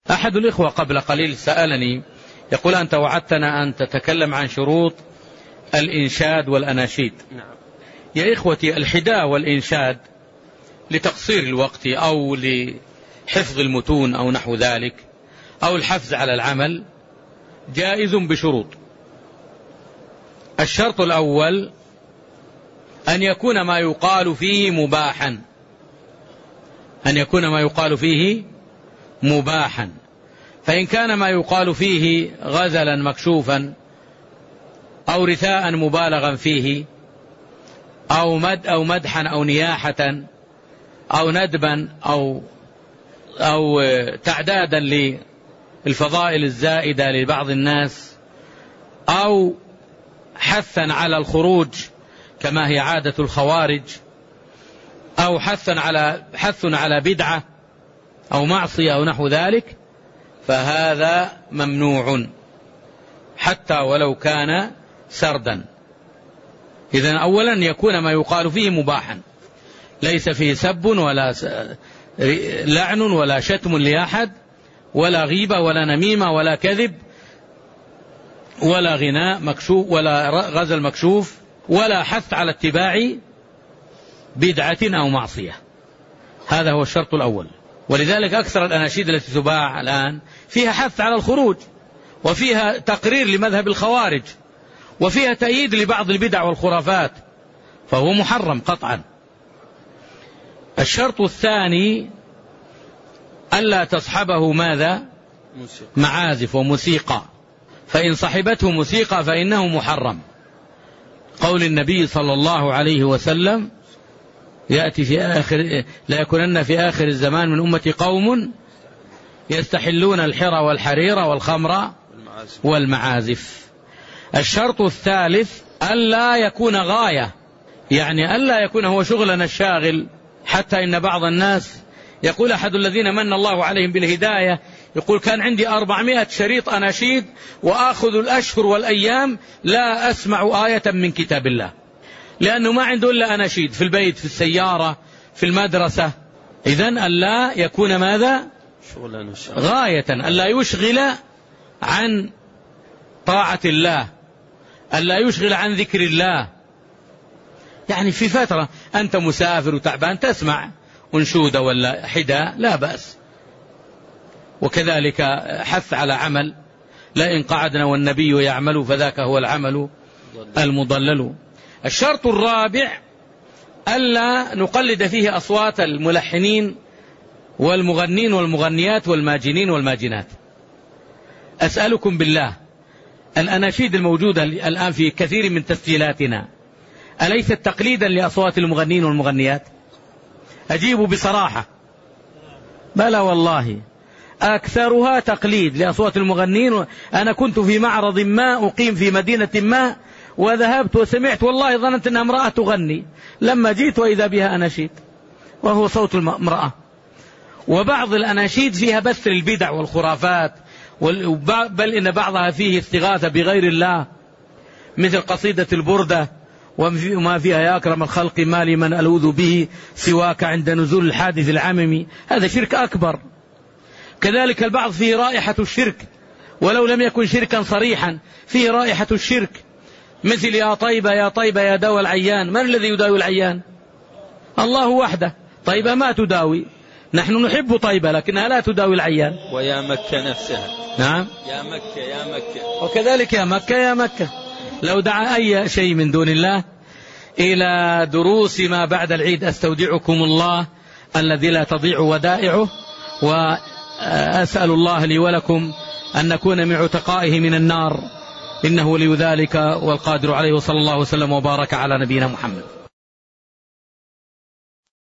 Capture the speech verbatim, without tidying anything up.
أحد الإخوة قبل قليل سألني يقول: أنت وعدتنا أن تتكلم عن شروط الإنشاد والأناشيد. نعم. يا إخوتي، الحداء والإنشاد لتقصير الوقت أو لحفظ المتون أو نحو ذلك أو الحفز على العمل جائز بشروط. الشرط الأول أن يكون ما يقال فيه مباحا أن يكون ما يقال فيه مباحا فإن كان ما يقال فيه غزلا مكشوفا أو رثاء مبالغا فيه أو مد أو مدحا أو نياحة أو ندبا أو أو تعدادا للفضائل الزائدة لبعض الناس أو حثا على الخروج كما هي عادة الخوارج أو حثا على حث على بدعة أو معصية أو نحو ذلك، فهذا ممنوع حتى ولو كان سردا. إذن أولا يكون ما يقال فيه مباحا، ليس فيه سب ولا لعن ولا شتم لأحد ولا غيبة ولا نميمة ولا كذب ولا غناء مكشوف ولا غزل مكشوف ولا حث على اتباع بدعة أو معصية. هذا هو الشرط الأول. ولذلك أكثر الأناشيد التي تباع الآن فيها حث على الخروج وفيها تقرير لمذهب الخوارج وفيها تأييد لبعض البدع والخرافات، فهو محرم قطعا. الشرط الثاني ألا تصحبه ماذا؟ معازف وموسيقى، فإن صحبته موسيقى فإنه محرم. قول النبي صلى الله عليه وسلم: يأتي في آخر لا يكونن في آخر الزمان من أمتي قوم يستحلون الحرى والحرير والخمر والمعازف. الشرط الثالث ألا يكون غاية، يعني ألا يكون هو شغلنا الشاغل، حتى إن بعض الناس يقول أحد الذين من الله عليهم بالهداية يقول: كان عندي أربعمائة شريط أناشيد وآخذ الأشهر والأيام لا أسمع آية من كتاب الله، لأنه ما عنده إلا أناشيد في البيت في السيارة في المدرسة. إذن ألا يكون ماذا؟ غاية، ألا يشغل عن طاعة الله، ألا يشغل عن ذكر الله. يعني في فترة أنت مسافر وتعبان تسمع أنشودة ولا حداء لا بأس. وكذلك حث على عمل: لئن قعدنا والنبي يعمل فذاك هو العمل المضلل. الشرط الرابع ألا نقلد فيه أصوات الملحنين والمغنين والمغنيات والماجنين والماجنات. أسألكم بالله، الأناشيد الموجودة الآن في كثير من تسجيلاتنا أليست تقليدا لأصوات المغنين والمغنيات؟ أجيبوا بصراحة. بلى والله، أكثرها تقليد لأصوات المغنين. أنا كنت في معرض ما أقيم في مدينة ما وذهبت وسمعت، والله ظننت أنها امرأة تغني، لما جيت وإذا بها أناشيد وهو صوت المرأة. وبعض الأناشيد فيها بث البدع والخرافات، بل إن بعضها فيه استغاثة بغير الله، مثل قصيدة البردة: وما فيها يا أكرم الخلق ما لمن ألوذ به سواك عند نزول الحادث العممي. هذا شرك أكبر. كذلك البعض فيه رائحة الشرك ولو لم يكن شركا صريحا، فيه رائحة الشرك، مثل يا طيبة يا طيبة يا دواء العيان. من الذي يداوي العيان؟ الله وحده. طيبة ما تداوي، نحن نحب طيبة لكنها لا تداوي العيان. ويا مكة نفسها. نعم، يا مكة يا مكة. وكذلك يا مكة يا مكة. لو دعا أي شيء من دون الله إلى دروس ما بعد العيد أستودعكم الله الذي لا تضيع ودائعه، وأسأل الله لي ولكم أن نكون من عتقائه من النار، إنه ولي ذلك والقادر عليه، وصلى الله وسلم وبارك على نبينا محمد.